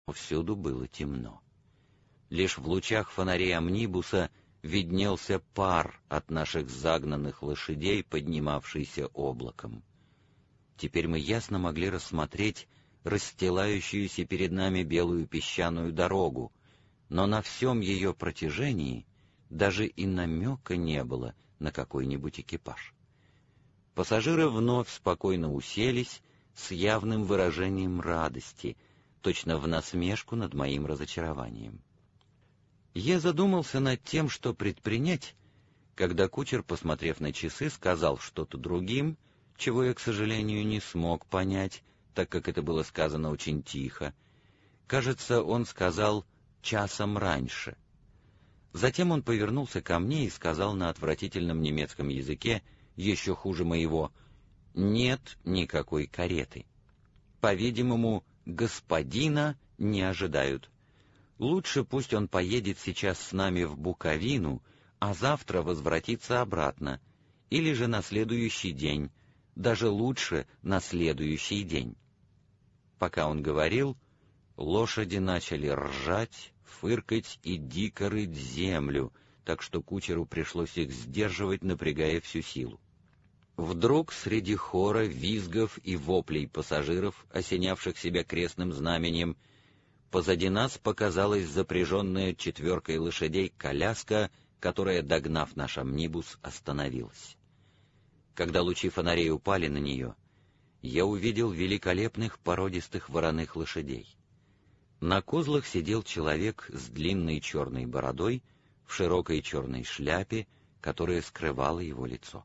Всюду было темно. Лишь в лучах фонарей амнибуса виднелся пар от наших загнанных лошадей, поднимавшийся облаком. Теперь мы ясно могли рассмотреть расстилающуюся перед нами белую песчаную дорогу, но на всем ее протяжении даже и намека не было на какой-нибудь экипаж. Пассажиры вновь спокойно уселись с явным выражением радости, точно в насмешку над моим разочарованием. Я задумался над тем, что предпринять, когда кучер, посмотрев на часы, сказал что-то другим, чего я, к сожалению, не смог понять, так как это было сказано очень тихо. Кажется, он сказал «часом раньше». Затем он повернулся ко мне и сказал на отвратительном немецком языке, еще хуже моего, «Нет никакой кареты. По-видимому, господина не ожидают. Лучше пусть он поедет сейчас с нами в Буковину, а завтра возвратится обратно, или же на следующий день, даже лучше на следующий день». Пока он говорил, лошади начали ржать, фыркать и дико рыть землю, так что кучеру пришлось их сдерживать, напрягая всю силу. Вдруг среди хора визгов и воплей пассажиров, осенявших себя крестным знаменем, позади нас показалась запряженная 4 лошадей коляска, которая, догнав наш амнибус, остановилась. Когда лучи фонарей упали на нее, я увидел великолепных породистых вороных лошадей. На козлах сидел человек с длинной черной бородой, в широкой черной шляпе, которая скрывала его лицо.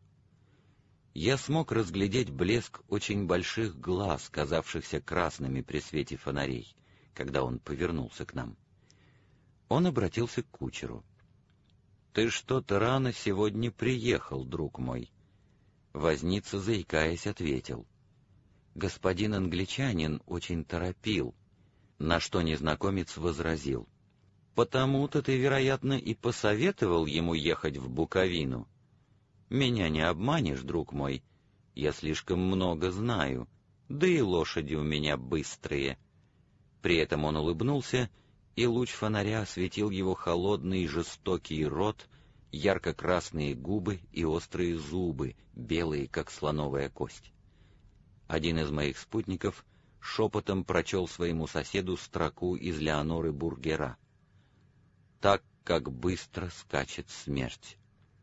Я смог разглядеть блеск очень больших глаз, казавшихся красными при свете фонарей, когда он повернулся к нам. Он обратился к кучеру. «Ты что-то рано сегодня приехал, друг мой». Возница, заикаясь, ответил. «Господин англичанин очень торопил», на что незнакомец возразил. «Потому-то ты, вероятно, и посоветовал ему ехать в Буковину. Меня не обманешь, друг мой, я слишком много знаю, да и лошади у меня быстрые». При этом он улыбнулся, и луч фонаря осветил его холодный жестокий рот, ярко-красные губы и острые зубы, белые, как слоновая кость. Один из моих спутников шепотом прочел своему соседу строку из Леоноры Бургера: «Так, как быстро скачет смерть».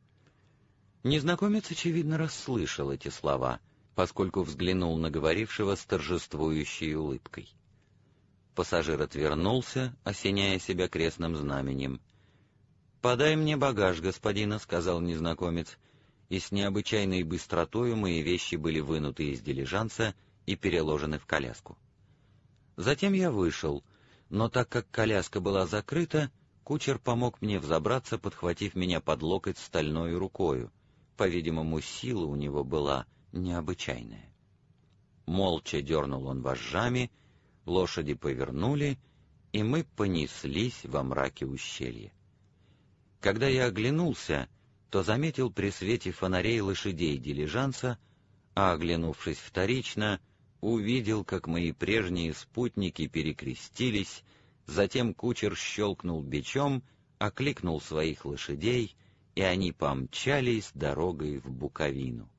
Незнакомец, очевидно, расслышал эти слова, поскольку взглянул на говорившего с торжествующей улыбкой. Пассажир отвернулся, осеняя себя крестным знаменем. «Подай мне багаж, господина», — сказал незнакомец, и с необычайной быстротою мои вещи были вынуты из дилижанса и переложены в коляску. Затем я вышел, но так как коляска была закрыта, кучер помог мне взобраться, подхватив меня под локоть стальной рукою. По-видимому, сила у него была необычайная. Молча дернул он вожжами, лошади повернули, и мы понеслись во мраке ущелья. Когда я оглянулся, то заметил при свете фонарей лошадей дилижанса, а, оглянувшись вторично, увидел, как мои прежние спутники перекрестились, затем кучер щелкнул бичом, окликнул своих лошадей, и они помчались дорогой в Буковину.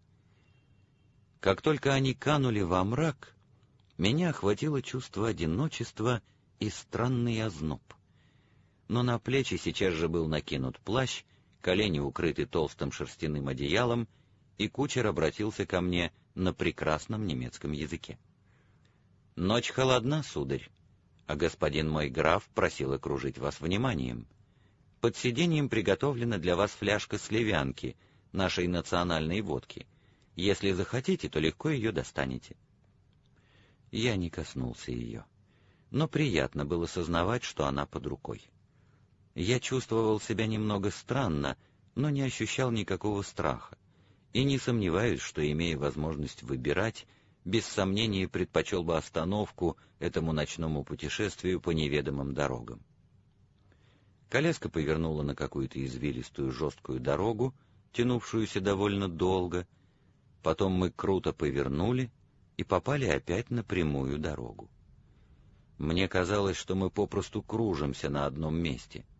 Как только они канули во мрак, меня охватило чувство одиночества и странный озноб. Но на плечи сейчас же был накинут плащ, колени укрыты толстым шерстяным одеялом, и кучер обратился ко мне на прекрасном немецком языке. «Ночь холодна, сударь, а господин мой граф просил окружить вас вниманием. Под сиденьем приготовлена для вас фляжка сливянки, нашей национальной водки. Если захотите, то легко ее достанете». Я не коснулся ее, но приятно было сознавать, что она под рукой. Я чувствовал себя немного странно, но не ощущал никакого страха, и не сомневаюсь, что, имея возможность выбирать, без сомнения предпочел бы остановку этому ночному путешествию по неведомым дорогам. Коляска повернула на какую-то извилистую жесткую дорогу, тянувшуюся довольно долго. Потом мы круто повернули и попали опять на прямую дорогу. Мне казалось, что мы попросту кружимся на одном месте.